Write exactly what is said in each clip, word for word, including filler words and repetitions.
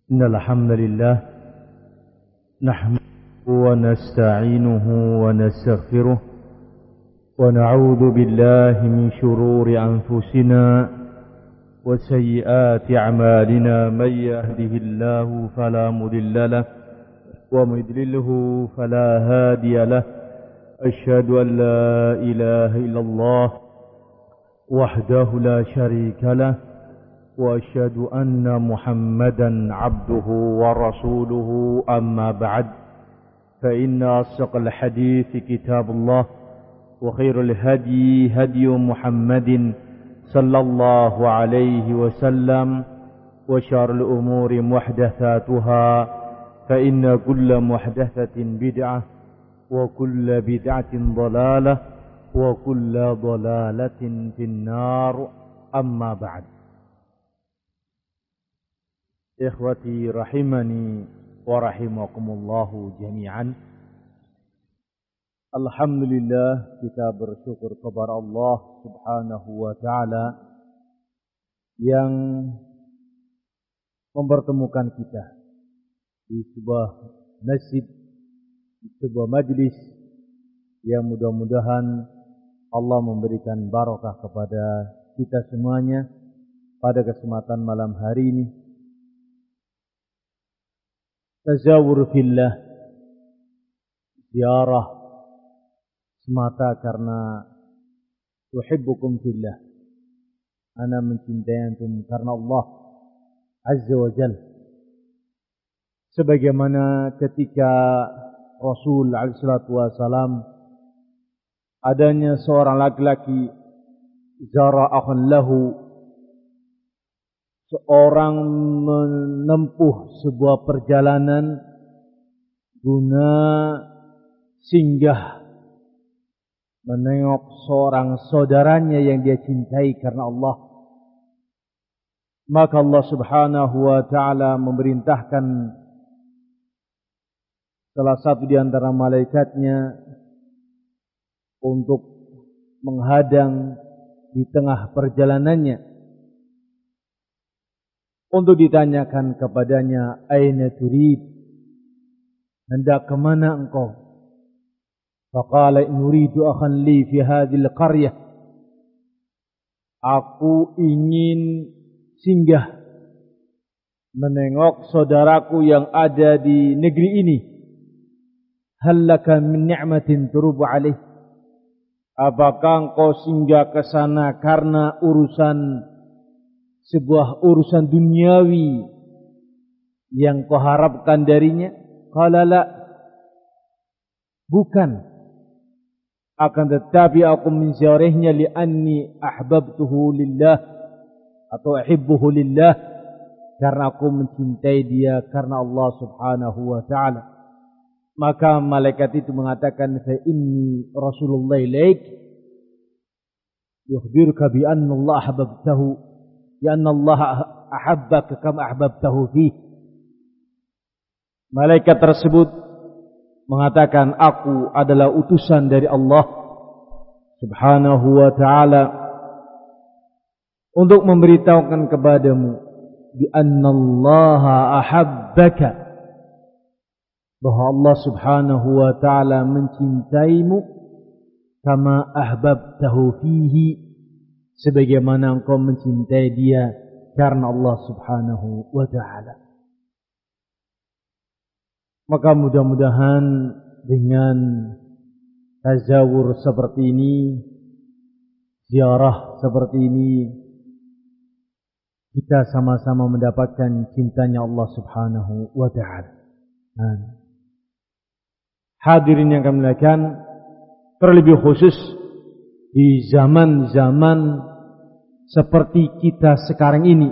إن الحمد لله نحمده ونستعينه ونستغفره ونعوذ بالله من شرور أنفسنا وسيئات أعمالنا. من يهده الله فلا مضل له ومن يضلله فلا هادي له. أشهد أن لا إله إلا الله وحده لا شريك له وأشهد أن محمدا عبده ورسوله. أما بعد فإن أصدق الحديث كتاب الله وخير الهدي هدي محمد صلى الله عليه وسلم وشر الأمور محدثاتها فإن كل محدثة بدعة وكل بدعة ضلالة وكل ضلالة في النار. أما بعد. Ikhwati rahimani wa rahimakumullahu jami'an. Alhamdulillah, kita bersyukur kepada Allah subhanahu wa ta'ala yang mempertemukan kita di sebuah masjid, di sebuah majlis yang mudah-mudahan Allah memberikan barakah kepada kita semuanya pada kesempatan malam hari ini. Tazawur fillah, ziarah semata karena uhibbukum fillah, ana mencintai antum karena Allah azza wa jal. Sebagaimana ketika Rasul alaihi salatu wasalam adanya seorang laki-laki zara akhan lahu, seorang menempuh sebuah perjalanan guna singgah menengok seorang saudaranya yang dia cintai karena Allah. Maka Allah subhanahu wa ta'ala memerintahkan salah satu di antara malaikatnya untuk menghadang di tengah perjalanannya, untuk ditanyakan kepadanya, aina turid, hendak kemana engkau? Faqala nuridu akhan li fi hadhil qaryah, aku ingin singgah menengok saudaraku yang ada di negeri ini. Hal laka min ni'matin turubu alaih, apakah engkau singgah ke sana karena urusan sebuah urusan duniawi yang kau harapkan darinya? Qala la, bukan, akan tetapi aku menziarahnya li'anni ahbabtuhu lillah atau ahibbuhu lillah, karena aku mencintai dia karena Allah subhanahu wa ta'ala. Maka malaikat itu mengatakan, fa inni rasulullah ilaik yukhbiruka bi anna Allah ahbabtahu, ya anna Allah ahabbaka kama ahbabtahu fi. Malaikat tersebut mengatakan, aku adalah utusan dari Allah subhanahu wa ta'ala untuk memberitahukan kepadamu bi anna Allah ahabbaka, bahwa Allah subhanahu wa ta'ala mencintaimu kama ahbabtahu fihi, sebagaimana engkau mencintai dia karena Allah subhanahu wa ta'ala. Maka mudah-mudahan dengan tazawur seperti ini, ziarah seperti ini, kita sama-sama mendapatkan cintanya Allah subhanahu wa ta'ala. Hadirin yang kami muliakan, terlebih khusus di zaman-zaman seperti kita sekarang ini,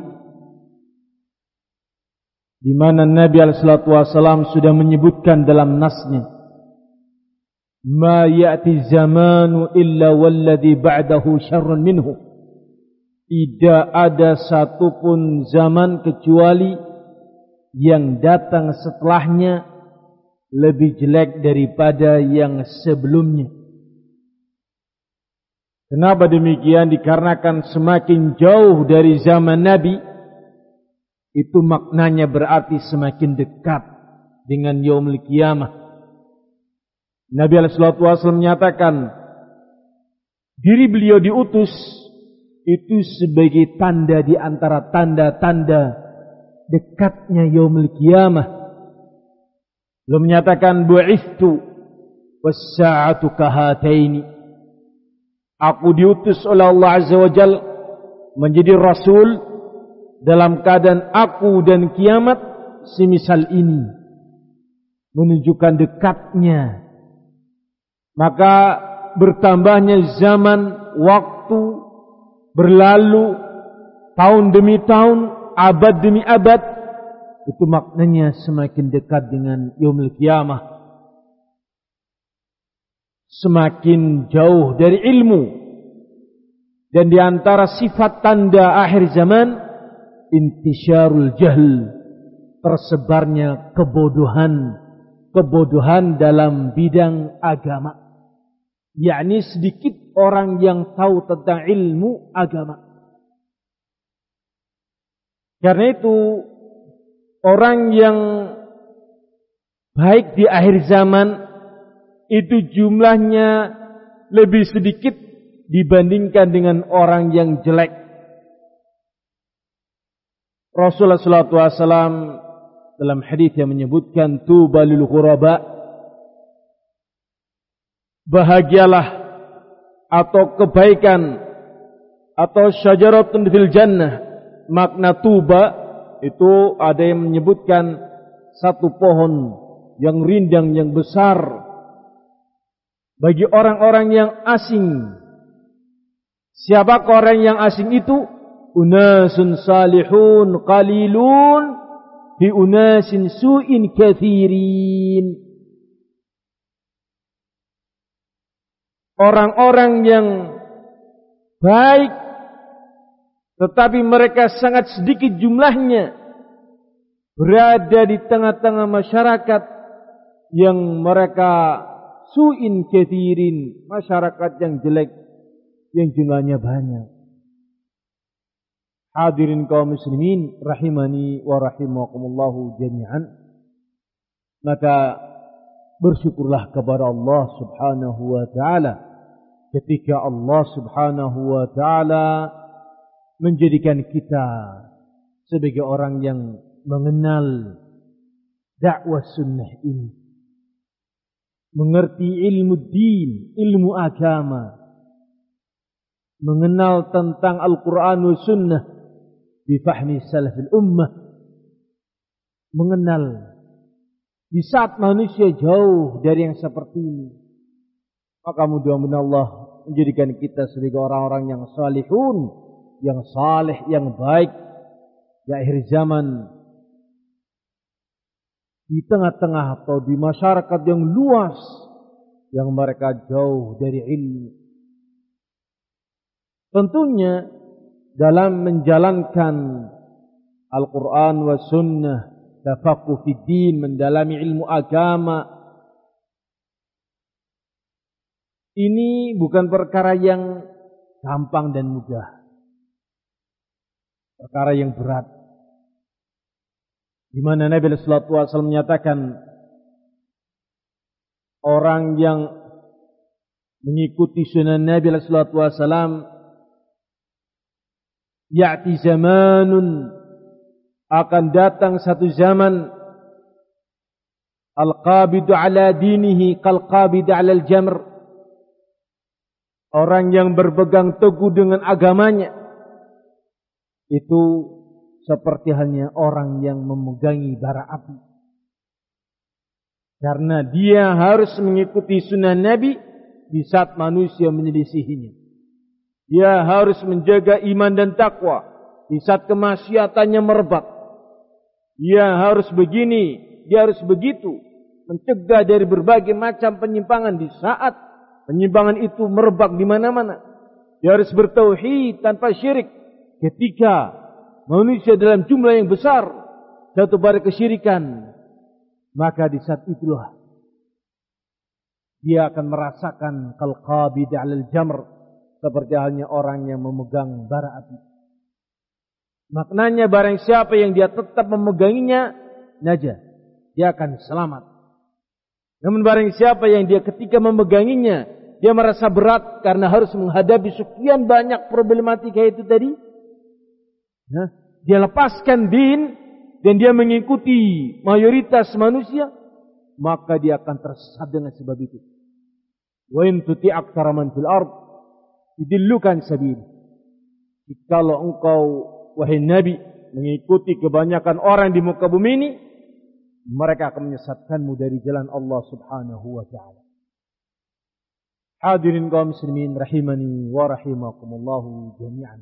di mana Nabi alaihi salatu wasallam sudah menyebutkan dalam nasnya, ma ya'ti zamanu illa walladhi ba'dahu syarrun minhu, tidak ada satupun zaman kecuali yang datang setelahnya lebih jelek daripada yang sebelumnya. Kenapa demikian? Dikarenakan semakin jauh dari zaman Nabi, itu maknanya berarti semakin dekat dengan yaumul qiyamah. Nabi alaihi salatu wasallam menyatakan diri beliau diutus itu sebagai tanda di antara tanda-tanda dekatnya yaumul qiyamah. Beliau menyatakan bu'ithtu was-sa'atu kahataini. Aku diutus oleh Allah Azza wa Jalla menjadi rasul dalam keadaan aku dan kiamat semisal ini, menunjukkan dekatnya. Maka bertambahnya zaman, waktu berlalu, tahun demi tahun, abad demi abad, itu maknanya semakin dekat dengan yaumul qiyamah, semakin jauh dari ilmu. Dan di antara sifat tanda akhir zaman, intisyarul jahl, tersebarnya kebodohan, kebodohan dalam bidang agama. Yakni sedikit orang yang tahu tentang ilmu agama. Karena itu orang yang baik di akhir zaman itu jumlahnya lebih sedikit dibandingkan dengan orang yang jelek. Rasulullah sallallahu alaihi wasallam dalam hadis yang menyebutkan tuba lil ghuraba, bahagialah atau kebaikan atau syajaratun fil jannah. Makna tuba itu ada yang menyebutkan satu pohon yang rindang yang besar bagi orang-orang yang asing. Siapakah orang yang asing itu? Unasun salihun qalilun bi unasin su'in kathirin. Orang-orang yang baik tetapi mereka sangat sedikit jumlahnya, berada di tengah-tengah masyarakat yang mereka su'in kathirin, masyarakat yang jelek yang jumlahnya banyak. Hadirin kaum muslimin rahimani wa rahimakumullahu jami'an. Maka bersyukurlah kepada Allah Subhanahu wa taala ketika Allah Subhanahu wa taala menjadikan kita sebagai orang yang mengenal dakwah sunnah ini, mengerti ilmu din, ilmu agama, mengenal tentang Al-Quran wa sunnah bifahmi salafil ummah, mengenal di saat manusia jauh dari yang seperti ini. Maka mudah-mudahan Allah menjadikan kita sebagai orang-orang yang salihun, yang saleh, yang baik di akhir zaman, di tengah-tengah atau di masyarakat yang luas yang mereka jauh dari ilmu. Tentunya dalam menjalankan Al-Quran wa sunnah, tafaqquh fid din, mendalami ilmu agama, ini bukan perkara yang gampang dan mudah. Perkara yang berat. Di mana Nabi sallallahu alaihi wasallam menyatakan orang yang mengikuti sunnah Nabi sallallahu alaihi wasallam, ya'ti zamanun, akan datang satu zaman, al-qabidu ala dinihi kal-qabidu ala al-jamr, orang yang berpegang teguh dengan agamanya itu seperti halnya orang yang memegangi bara api. Karena dia harus mengikuti sunnah Nabi di saat manusia menyelisihinya. Dia harus menjaga iman dan takwa di saat kemaksiatannya merebak. Dia harus begini, dia harus begitu, mencegah dari berbagai macam penyimpangan di saat penyimpangan itu merebak di mana-mana. Dia harus bertauhid tanpa syirik. Ketika manusia dalam jumlah yang besar jatuh pada kesyirikan, maka di saat itulah dia akan merasakan kal-qabid 'alal jamr, seperti halnya orang yang memegang bara api. Maknanya barang siapa yang dia tetap memeganginya, najah, dia akan selamat. Namun barang siapa yang dia ketika memeganginya, dia merasa berat karena harus menghadapi sekian banyak problematika itu tadi, nah, dia lepaskan din dan dia mengikuti mayoritas manusia, maka dia akan tersesat dengan sebab itu. Wa in tuti' aktsara man fil ard yudillukan sabil. Jikalau engkau wahai Nabi mengikuti kebanyakan orang di muka bumi ini, mereka akan menyesatkanmu dari jalan Allah Subhanahu wa taala. Hadirin kaum muslimin rahimani wa rahimakumullah jami'an.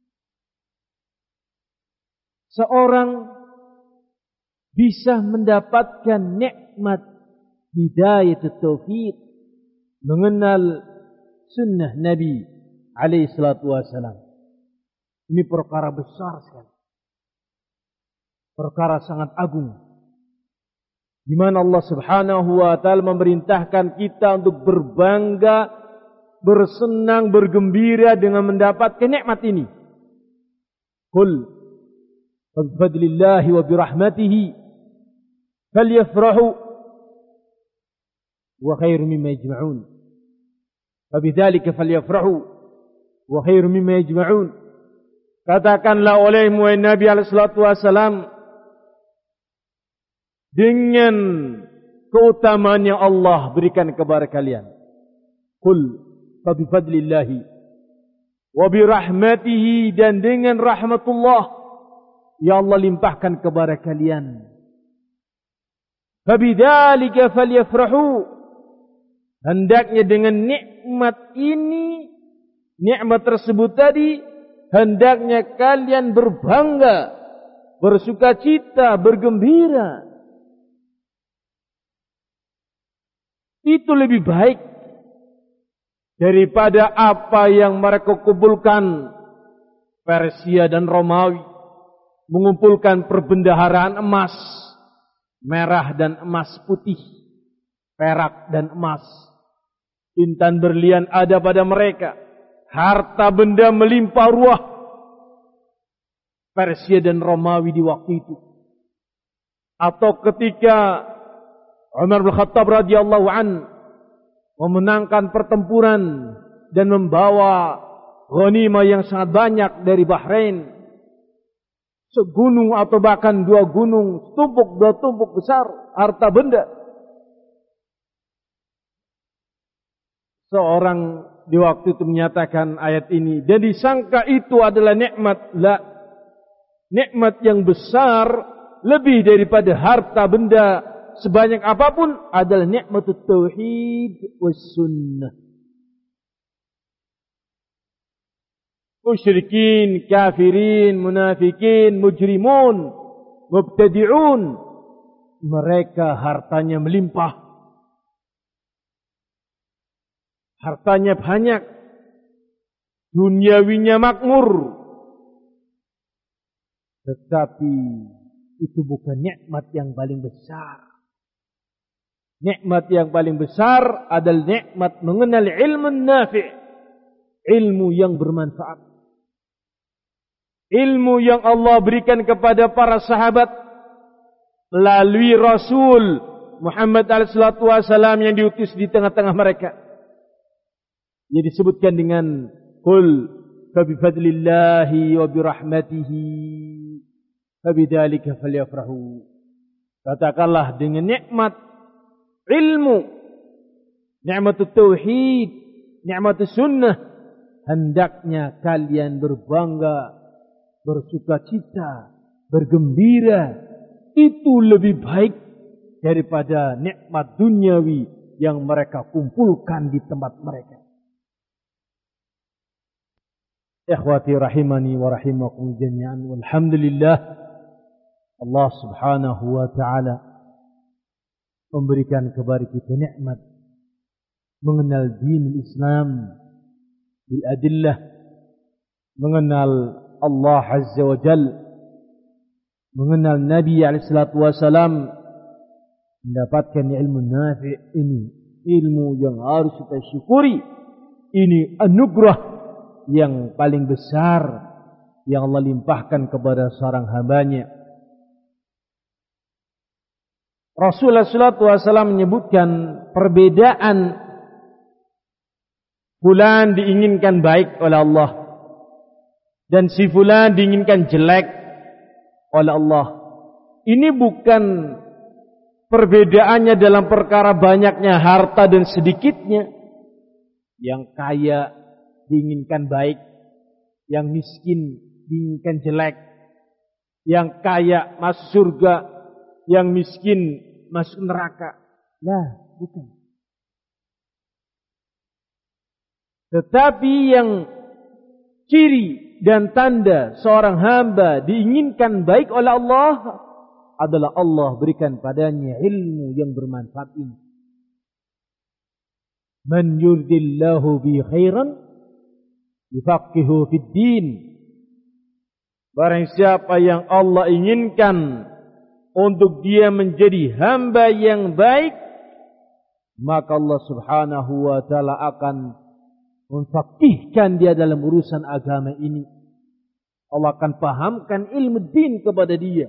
Seorang bisa mendapatkan nikmat hidayah taufik, mengenal sunnah Nabi alaihi salatu wasalam. Ini perkara besar sekali. Perkara sangat agung. Di mana Allah Subhanahu wa taala memerintahkan kita untuk berbangga, bersenang, bergembira dengan mendapatkan nikmat ini. Qul bi fadlillahi wa bi rahmatihi falyafrahu wa khairu mimma yajma'un. Fa bidzalika falyafrahu wa khairu mimma yajma'un. Katakanlah olehmu wahai Nabi alaihi salatu wasalam, dengan keutamaan yang Allah berikan kepada kalian. Qul fa bi fadlillahi wa bi rahmatihi, dan dengan rahmatullah yang Allah limpahkan kepada kalian. Fa bidzalika falyafrahu, hendaknya dengan nikmat ini, nikmat tersebut tadi, hendaknya kalian berbangga, bersukacita, bergembira. Itu lebih baik daripada apa yang mereka kumpulkan Persia dan Romawi, mengumpulkan perbendaharaan emas, merah dan emas putih, perak dan emas, intan berlian ada pada mereka, harta benda melimpah ruah. Persia dan Romawi di waktu itu. Atau ketika Umar bin Khattab radhiyallahu an memenangkan pertempuran dan membawa ghanimah yang sangat banyak dari Bahrain, segunung atau bahkan dua gunung, tumpuk dua tumpuk besar harta benda. Seorang di waktu itu menyatakan ayat ini dan disangka itu adalah nikmat. La, nikmat yang besar lebih daripada harta benda sebanyak apapun adalah nikmatut tauhid was sunnah. Musyrikin, kafirin, munafikin, mujrimun, mubtadi'un, mereka hartanya melimpah, hartanya banyak, duniawinya makmur, tetapi itu bukan nikmat yang paling besar. Nikmat yang paling besar adalah nikmat mengenal ilmu nafi', ilmu yang bermanfaat. Ilmu yang Allah berikan kepada para sahabat melalui Rasul Muhammad alaihi salatu wasallam yang diutus di tengah-tengah mereka. Yang disebutkan dengan qul fa bi fadlillahi wa bi rahmatihi fa bidzalika falyafrahu. Katakanlah dengan nikmat ilmu, nikmatut tauhid, nikmatut sunnah, hendaknya kalian berbangga, bersukacita, bergembira. Itu lebih baik daripada nikmat duniawi yang mereka kumpulkan di tempat mereka. Ikhwati rahimani wa rahimakum jami'an. Walhamdulillah, Allah subhanahu wa ta'ala memberikan kepada kita nikmat mengenal din Islam bil adillah, mengenal Allah azza wa jal, mengenal Nabi alaihi salatu wasalam, mendapatkan ilmu nafi' ini, ilmu yang harus kita syukuri. Ini anugerah yang paling besar yang Allah limpahkan kepada seorang hambanya. Rasulullah shallallahu alaihi wasallam menyebutkan perbedaan fulan diinginkan baik oleh Allah dan si fulan diinginkan jelek oleh Allah. Ini bukan perbedaannya dalam perkara banyaknya harta dan sedikitnya. Yang kaya diinginkan baik, yang miskin diinginkan jelek. Yang kaya masuk surga, yang miskin masuk neraka. Lah, bukan. Tetapi yang ciri dan tanda seorang hamba diinginkan baik oleh Allah adalah Allah berikan padanya ilmu yang bermanfaat ini. Man yuridillahu bi khairan yufaqihu fid din. Barang siapa yang Allah inginkan untuk dia menjadi hamba yang baik, maka Allah Subhanahu wa taala akan memfaqihkan dia dalam urusan agama ini. Allah akan pahamkan ilmu din kepada dia.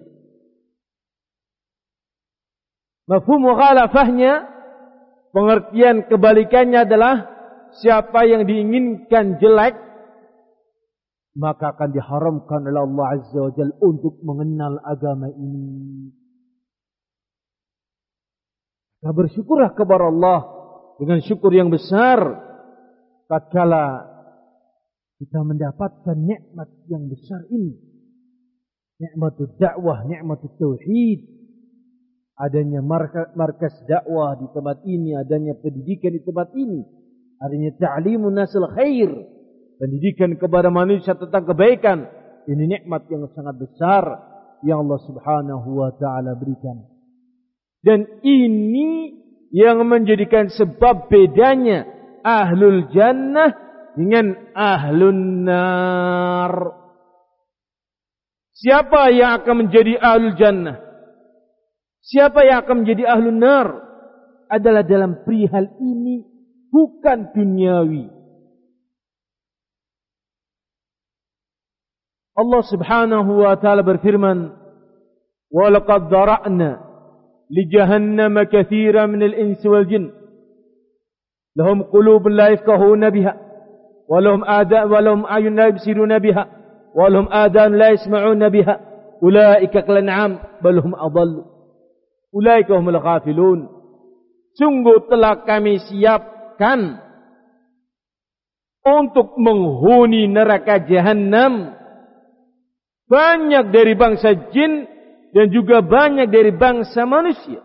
Mafhum mukhalafahnya, pengertian kebalikannya adalah siapa yang diinginkan jelek, maka akan diharamkan oleh Allah Azza wa Jalla untuk mengenal agama ini. Maka bersyukurlah kepada Allah dengan syukur yang besar tatkala kita mendapatkan nikmat yang besar ini. Nikmatul dakwah, nikmatul tauhid. Adanya markas, markas dakwah di tempat ini, adanya pendidikan di tempat ini, adanya ta'limun nasil khair, pendidikan kepada manusia tentang kebaikan. Ini nikmat yang sangat besar yang Allah Subhanahu wa taala berikan. Dan ini yang menjadikan sebab bedanya ahlul jannah dengan ahlun nar. Siapa yang akan menjadi ahlul jannah? Siapa yang akan menjadi ahlun nar? Adalah dalam perihal ini bukan duniawi. Allah Subhanahu wa taala berfirman, "Wa laqad dhara'na li jahannama katsiran minal insi wal jin. Lahum qulubun la yafqahuna biha, wa lahum aadan wa lahum a'yun la yubsiruna biha, wa lahum aadan la yasma'una biha. Ulaika kal an'am bal hum adall. Ulaika humul ghafilun." Sungguh telah kami siapkan untuk menghuni neraka Jahannam banyak dari bangsa jin dan juga banyak dari bangsa manusia.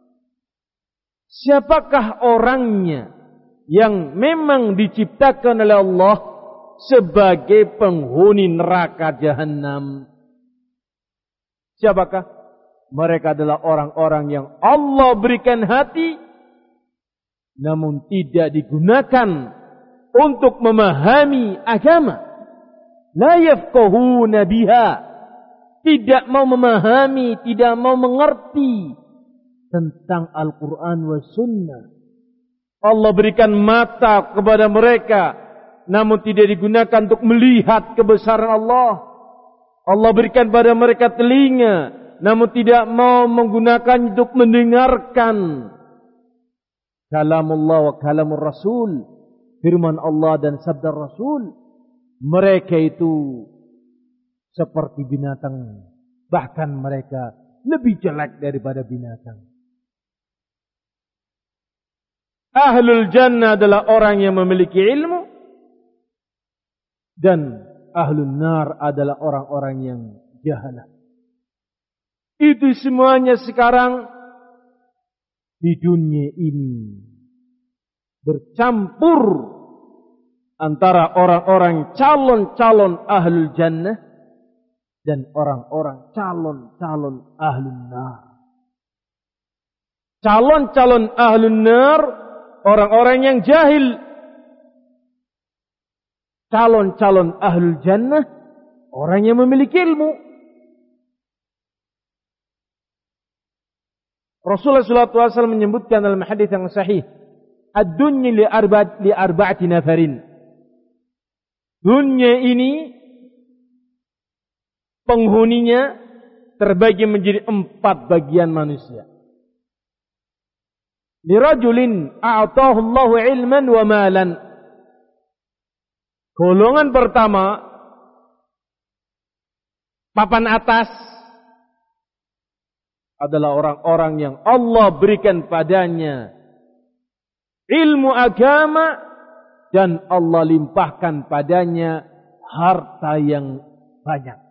Siapakah orangnya yang memang diciptakan oleh Allah sebagai penghuni neraka Jahannam? Siapakah? Mereka adalah orang-orang yang Allah berikan hati, namun tidak digunakan untuk memahami agama. La yafqahuna biha. Tidak mau memahami, tidak mau mengerti tentang Al-Quran wa Sunnah. Allah berikan mata kepada mereka, namun tidak digunakan untuk melihat kebesaran Allah. Allah berikan pada mereka telinga, namun tidak mau menggunakan untuk mendengarkan kalamullah wa kalamur Rasul, firman Allah dan sabda Rasul. Mereka itu seperti binatang, bahkan mereka lebih jelek daripada binatang. Ahlul jannah adalah orang yang memiliki ilmu, dan ahlun nar adalah orang-orang yang jahalah. Itu semuanya sekarang di dunia ini bercampur antara orang-orang calon-calon ahlul jannah dan orang-orang calon-calon ahlun nar. Calon-calon ahlun nar, orang-orang yang jahil. Calon-calon ahlul jannah, orang yang memiliki ilmu. Rasulullah shallallahu alaihi wasallam menyebutkan dalam hadis yang sahih, ad-dunya li arba'at li arba'ati nafarin. Dunia ini penghuninya terbagi menjadi empat bagian manusia. Lirajulin a'tahu Allahu ilman wa malan. Golongan pertama, papan atas, adalah orang-orang yang Allah berikan padanya ilmu agama dan Allah limpahkan padanya harta yang banyak.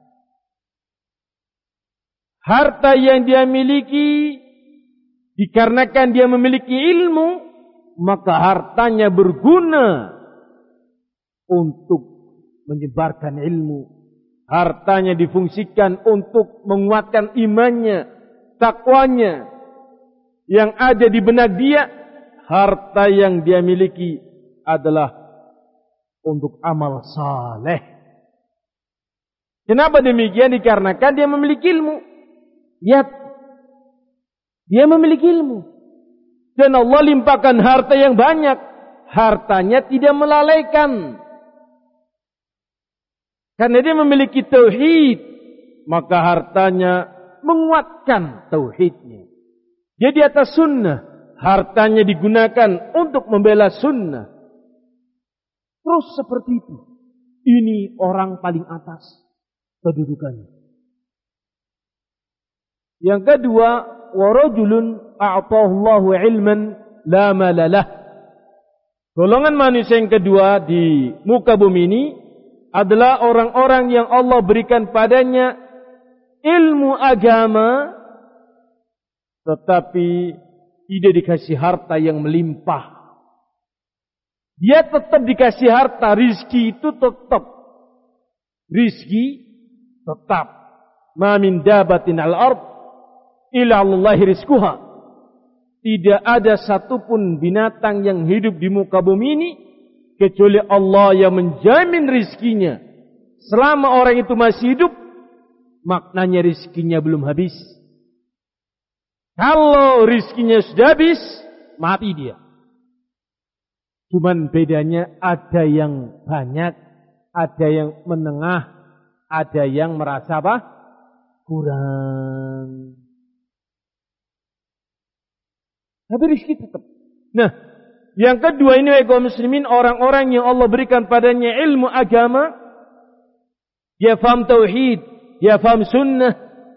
Harta yang dia miliki dikarenakan dia memiliki ilmu, maka hartanya berguna untuk menyebarkan ilmu. Hartanya difungsikan untuk menguatkan imannya, takwanya yang ada di benak dia. Harta yang dia miliki adalah untuk amal saleh. Kenapa demikian? Dikarenakan dia memiliki ilmu. Lihat, dia memiliki ilmu. Dan Allah limpahkan harta yang banyak. Hartanya tidak melalaikan. Karena dia memiliki tauhid, maka hartanya menguatkan tauhidnya. Dia di atas sunnah, hartanya digunakan untuk membela sunnah. Terus seperti itu. Ini orang paling atas kedudukannya. Yang kedua, warajulun a'tahu Allahu ilman la malalah. Golongan manusia yang kedua di muka bumi ini adalah orang-orang yang Allah berikan padanya ilmu agama, tetapi tidak dikasih harta yang melimpah. Dia tetap dikasih harta, rizki itu tetap. Rizki tetap. Ma min dabatin al-ard illa Allahi rizquha. Tidak ada satupun binatang yang hidup di muka bumi ini kecuali Allah yang menjamin rizkinya. Selama orang itu masih hidup, maknanya rizkinya belum habis. Kalau rizkinya sudah habis, mati dia. Cuman bedanya ada yang banyak, ada yang menengah, ada yang merasa apa? Kurang. Tapi rizki tetap. Nah, yang kedua ini wahai kaum muslimin, orang-orang yang Allah berikan padanya ilmu agama, dia faham tauhid, dia faham sunnah,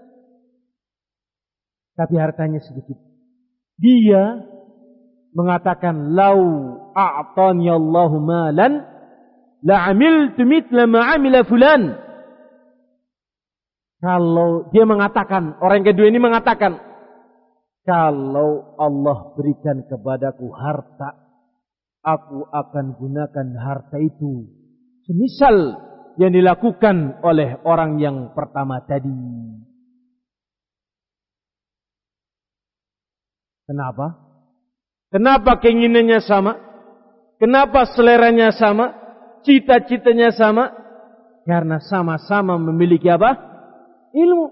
tapi hartanya sedikit. Dia mengatakan, lau a'tani Allahu malan la amiltu mithla ma amila fulan. Kalau dia mengatakan, orang kedua ini mengatakan, kalau Allah berikan kepadaku harta, aku akan gunakan harta itu semisal yang dilakukan oleh orang yang pertama tadi. Kenapa? Kenapa keinginannya sama? Kenapa seleranya sama? Cita-citanya sama? Karena sama-sama memiliki apa? Ilmu.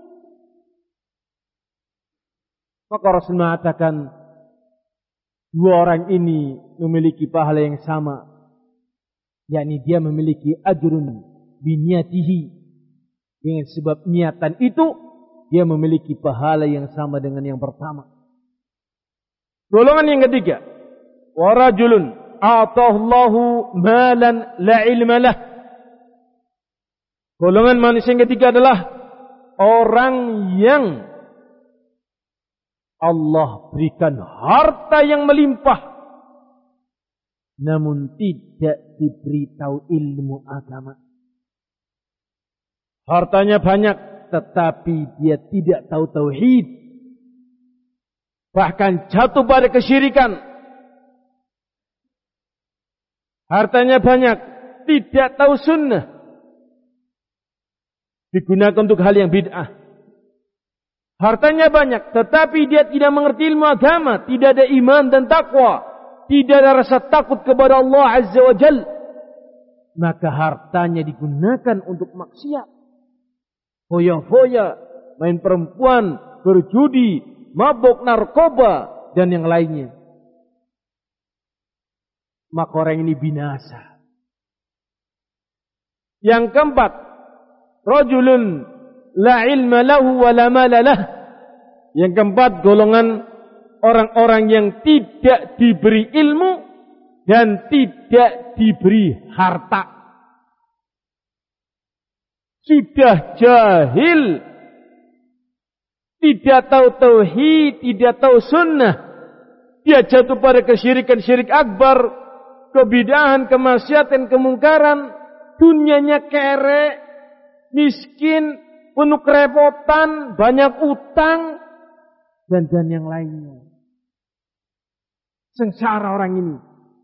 Maka Rasul mengatakan, dua orang ini memiliki pahala yang sama. Yakni dia memiliki ajrun biniyatihi. Dengan sebab niatan itu, dia memiliki pahala yang sama dengan yang pertama. Golongan yang ketiga, warajulun a'tahu Allahu malan la ilma lah. Golongan manusia yang ketiga adalah orang yang Allah berikan harta yang melimpah, namun tidak diberitahu ilmu agama. Hartanya banyak, tetapi dia tidak tahu tauhid. Bahkan jatuh pada kesyirikan. Hartanya banyak, tidak tahu sunnah. Digunakan untuk hal yang bid'ah. Hartanya banyak, tetapi dia tidak mengerti ilmu agama. Tidak ada iman dan takwa. Tidak ada rasa takut kepada Allah Azza wa Jal. Maka hartanya digunakan untuk maksiat. Foya-foya, main perempuan, berjudi, mabuk narkoba, dan yang lainnya. Maka orang ini binasa. Yang keempat, rajulun la ilma lahu wa la mala lah. Yang keempat, golongan orang-orang yang tidak diberi ilmu dan tidak diberi harta. Sudah jahil, tidak tahu tauhid, tidak tahu sunnah. Dia jatuh pada kesyirikan, syirik akbar, kebidahan, kemaksiatan, kemungkaran. Dunianya kere, miskin, penuh kerepotan, banyak utang, dan dan yang lainnya. Sengsara orang ini.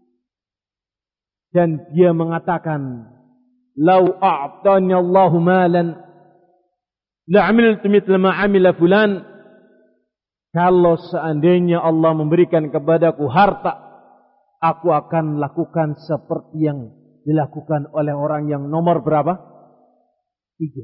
Dan dia mengatakan, "Lau a'tani Allahu malan, la'amiltu mithla ma 'amila fulan." Kalau seandainya Allah memberikan kepadaku harta, aku akan lakukan seperti yang dilakukan oleh orang yang nomor berapa? Tiga.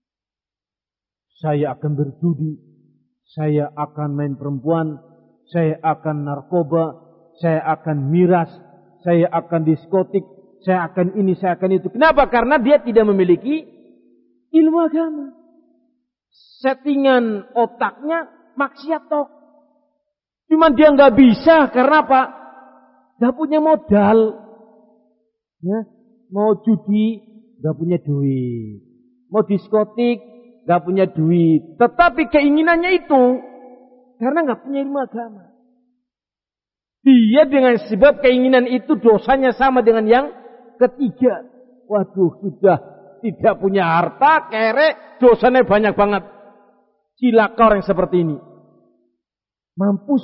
Saya akan berjudi, saya akan main perempuan, saya akan narkoba, saya akan miras, saya akan diskotik, saya akan ini, saya akan itu. Kenapa? Karena dia tidak memiliki ilmu agama. Settingan otaknya maksiat tok. Cuman dia nggak bisa karena apa? Nggak punya modal. Ya, mau judi nggak punya duit, mau diskotik nggak punya duit. Tetapi keinginannya itu karena nggak punya ilmu agama. Dia dengan sebab keinginan itu dosanya sama dengan yang ketiga. Waduh, sudah tidak punya harta, kere, dosanya banyak banget. Cilaka orang seperti ini. Mampus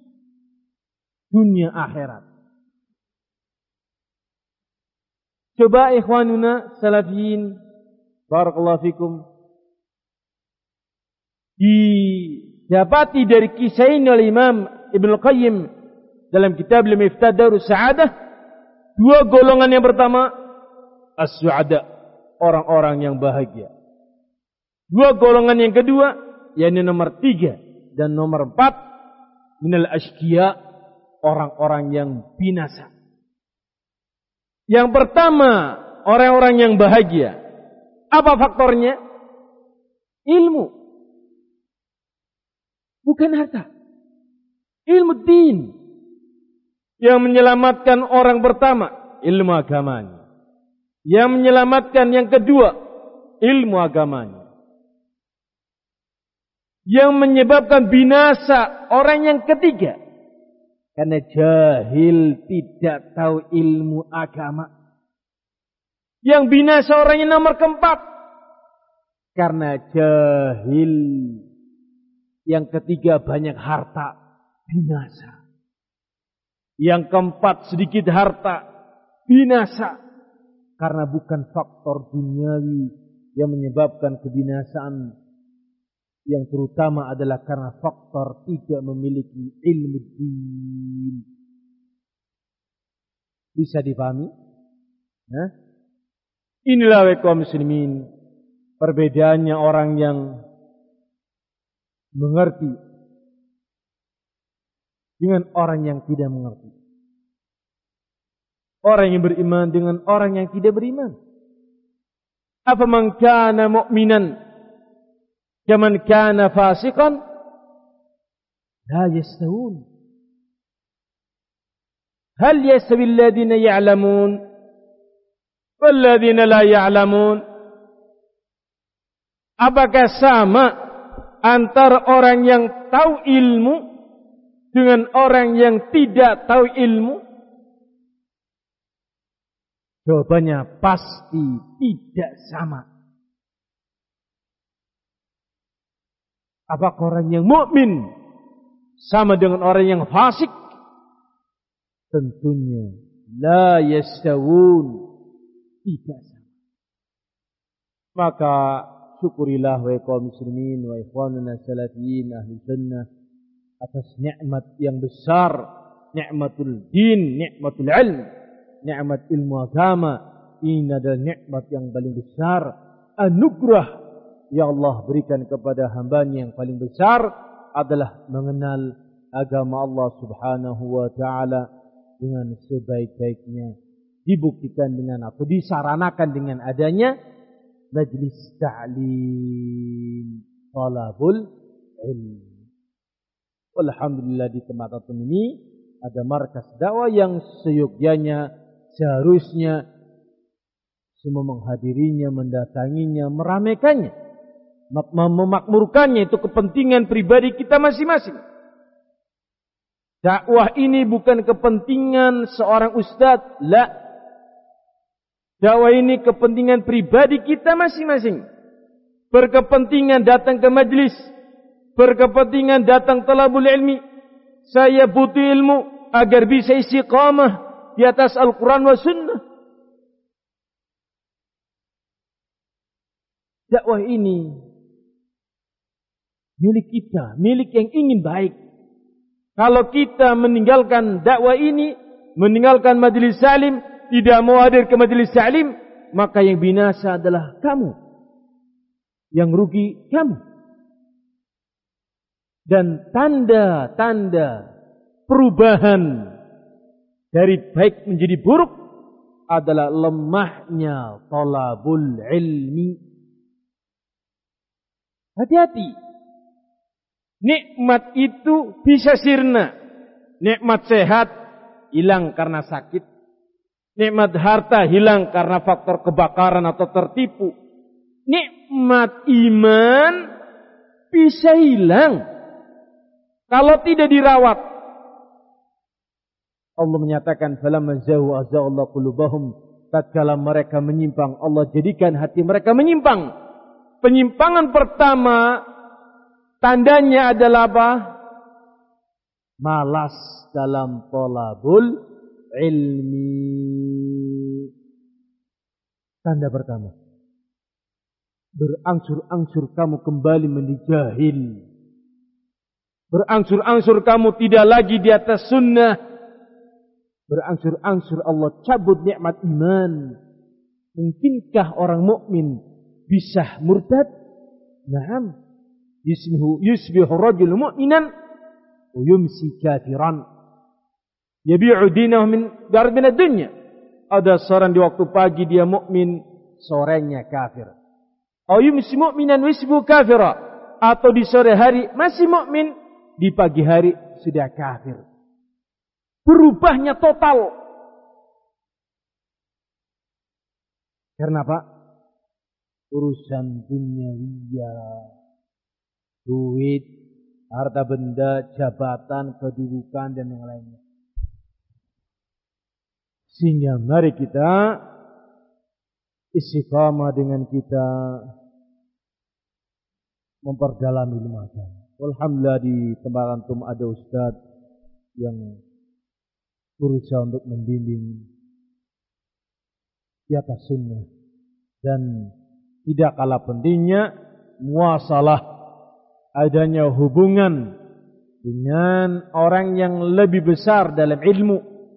dunia akhirat. Coba ikhwanuna salafiyin, barakallahu fikum, didapati dari kisah ini oleh Imam Ibnu Qayyim dalam kitab Al-Miftah Darus Sa'adah, dua golongan. Yang pertama, as-su'ada, orang-orang yang bahagia. Dua golongan yang kedua, yakni nomor tiga dan nomor empat, minal ashqiya, orang-orang yang binasa. Yang pertama, orang-orang yang bahagia. Apa faktornya? Ilmu. Bukan harta. Ilmu din. Yang menyelamatkan orang pertama, ilmu agamanya. Yang menyelamatkan yang kedua, ilmu agamanya. Yang menyebabkan binasa orang yang ketiga, karena jahil, tidak tahu ilmu agama. Yang binasa orang yang nomor keempat, karena jahil. Yang ketiga banyak harta, binasa. Yang keempat sedikit harta, binasa. Karena bukan faktor duniawi yang menyebabkan kebinasaan. Yang terutama adalah karena faktor tidak memiliki ilmu din. Bisa dipahami? Nah, inilah wa kaum muslimin, perbedaannya orang yang mengerti dengan orang yang tidak mengerti. Orang yang beriman dengan orang yang tidak beriman. Apa man kana mu'minan kaman kana fasiqan la yastawun. Hal yastawi alladhina ya'lamun wal ladhina la ya'lamun? Apakah sama antara orang yang tahu ilmu dengan orang yang tidak tahu ilmu? Jawabannya pasti tidak sama. Apakah orang yang mukmin sama dengan orang yang fasik? Tentunya la yastawun, tidak sama. Maka syukurilah wa kaum muslimin wa ikhwanuna salafiyin ahli sunnah atas nikmat yang besar, nikmatul din, nikmatul ilm, nikmat ilmu agama. Ini adalah nikmat yang paling besar, anugerah yang Allah berikan kepada hambanya yang paling besar adalah mengenal agama Allah subhanahu wa ta'ala dengan sebaik-baiknya. Dibuktikan dengan atau disaranakan dengan adanya majlis ta'lim talabul ilmi. Alhamdulillah di tempat antum ini ada markas dakwah yang seyogyanya seharusnya semua menghadirinya, mendatanginya, meramaikannya, memakmurkannya. Itu kepentingan pribadi kita masing-masing. Dakwah ini bukan kepentingan seorang ustadz, la. Dakwah ini kepentingan pribadi kita masing-masing. Berkepentingan datang ke majlis, berkepentingan datang talabul ilmi. Saya butuh ilmu agar bisa istiqamah di atas Al-Quran wa Sunnah. Dakwah ini milik kita, milik yang ingin baik. Kalau kita meninggalkan dakwah ini, meninggalkan majelis salim, tidak mau hadir ke majelis salim, maka yang binasa adalah kamu. Yang rugi kamu. Dan tanda-tanda perubahan dari baik menjadi buruk adalah lemahnya talabul ilmi. Hati-hati. Nikmat itu bisa sirna. Nikmat sehat hilang karena sakit. Nikmat harta hilang karena faktor kebakaran atau tertipu. Nikmat iman bisa hilang kalau tidak dirawat. Allah menyatakan falamma zaghu azaghallahu qulubahum, tatkala mereka menyimpang Allah jadikan hati mereka menyimpang. Penyimpangan pertama tandanya adalah apa? Malas dalam thalabul ilmi. Tanda pertama. Berangsur-angsur kamu kembali menjadi jahil. Berangsur-angsur kamu tidak lagi di atas sunnah. Berangsur-angsur Allah cabut nikmat iman. Mungkinkah orang mukmin bisa murtad? Naam. Yusbihu yusbihu rajul mu'minan wa yumsi kafiran. Yabi'u dinahu min garbin ad-dunya. Ada seorang di waktu pagi dia mukmin, sorenya kafir. Aw yumsi mu'minan wa yusbihu kafira. Atau di sore hari masih mukmin, di pagi hari sudah kafir. Berubahnya total. Karena apa? Urusan duniawiyah, duit, harta benda, jabatan, kedudukan dan yang lainnya. Sehingga mari kita istiqamah dengan kita memperdalam ilmu agama. Alhamdulillah di tempat antum ada ustaz yang berusaha untuk membimbing di atas sunnah. Dan tidak kalah pentingnya muasalah, adanya hubungan dengan orang yang lebih besar dalam ilmu.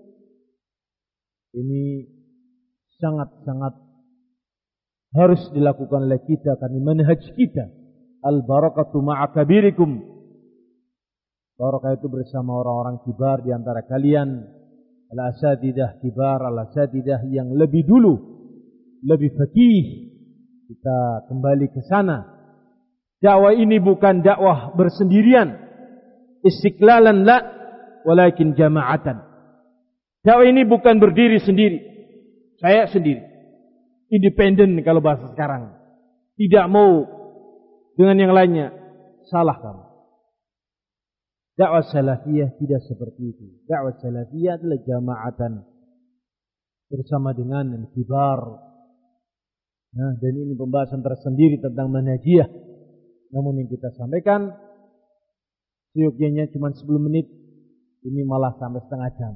Ini sangat-sangat harus dilakukan oleh kita karena manhaj kita. Al-barakatu ma'akabirikum. Barakah itu bersama orang-orang kibar di antara kalian. Al-asadidah kibar, al-asadidah yang lebih dulu, lebih fakih. Kita kembali ke sana. Dakwah ini bukan dakwah bersendirian. Istiqlalan la, walakin jama'atan. Dakwah ini bukan berdiri sendiri. Saya sendiri. Independen kalau bahasa sekarang. Tidak mau dengan yang lainnya. Salah kamu. Dakwah salafiyah tidak seperti itu. Dakwah salafiyah adalah jama'atan. Bersama dengan al-kibar. Nah, dan ini pembahasan tersendiri tentang manhajiyah. Namun yang kita sampaikan seyogyanya cuma sepuluh menit. Ini malah sampai setengah jam.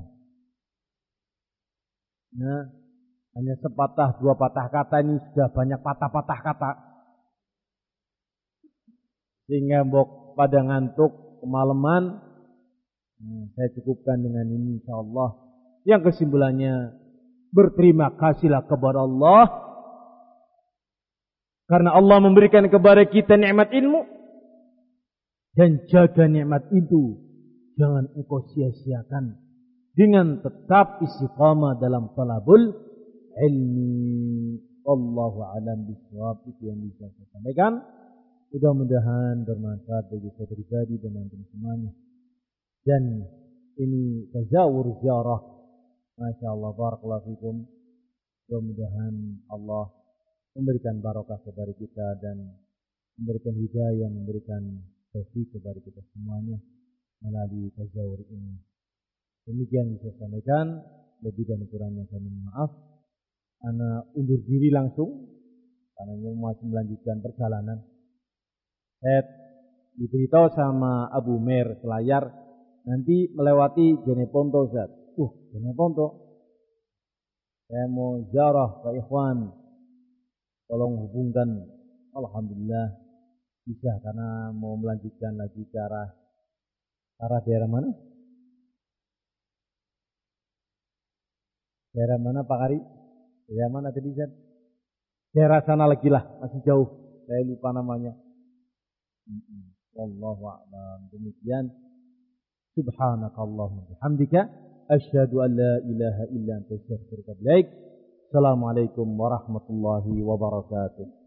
Nah, hanya sepatah dua patah kata ini sudah banyak patah-patah kata. Sehingga mbok pada ngantuk kemalaman. Nah, saya cukupkan dengan ini insyaallah. Yang kesimpulannya, berterima kasihlah kepada Allah karena Allah memberikan kepada kita nikmat ilmu. Dan jaga nikmat itu. Jangan engkau sia-siakan. Dengan tetap istiqamah dalam talabul ilmi. Wallahu a'lam bishawab. Itu yang bisa saya sampaikan. Mudah-mudahan bermanfaat bagi saya pribadi dan antum semuanya. Dan ini tazawur ziarah. Masya Allah, barakallahu fikum. Mudah-mudahan Allah memberikan barokah kepada kita dan memberikan hidayah, memberikan taufik kepada kita semuanya melalui tazawur ini. Demikian bisa saya sampaikan. Lebih dan kurangnya kami maaf. Ana undur diri langsung karena masih melanjutkan perjalanan. Saya diberitahu sama Abu Mer Selayar nanti melewati Jeneponto, Ustaz. Uh, Jeneponto. Saya mau ziarah ke ikhwan. Tolong hubungkan. Alhamdulillah bisa karena mau melanjutkan lagi ke arah arah daerah mana? Daerah mana Pak Kari? Daerah mana tadi, Ustaz? Daerah sana lagi lah, masih jauh. Saya lupa namanya. Wallahu a'lam. Demikian. Subhanakallahumma bihamdika asyhadu an la ilaha illa anta astaghfiruka wa atubu ilaik. Assalamualaikum warahmatullahi wabarakatuh.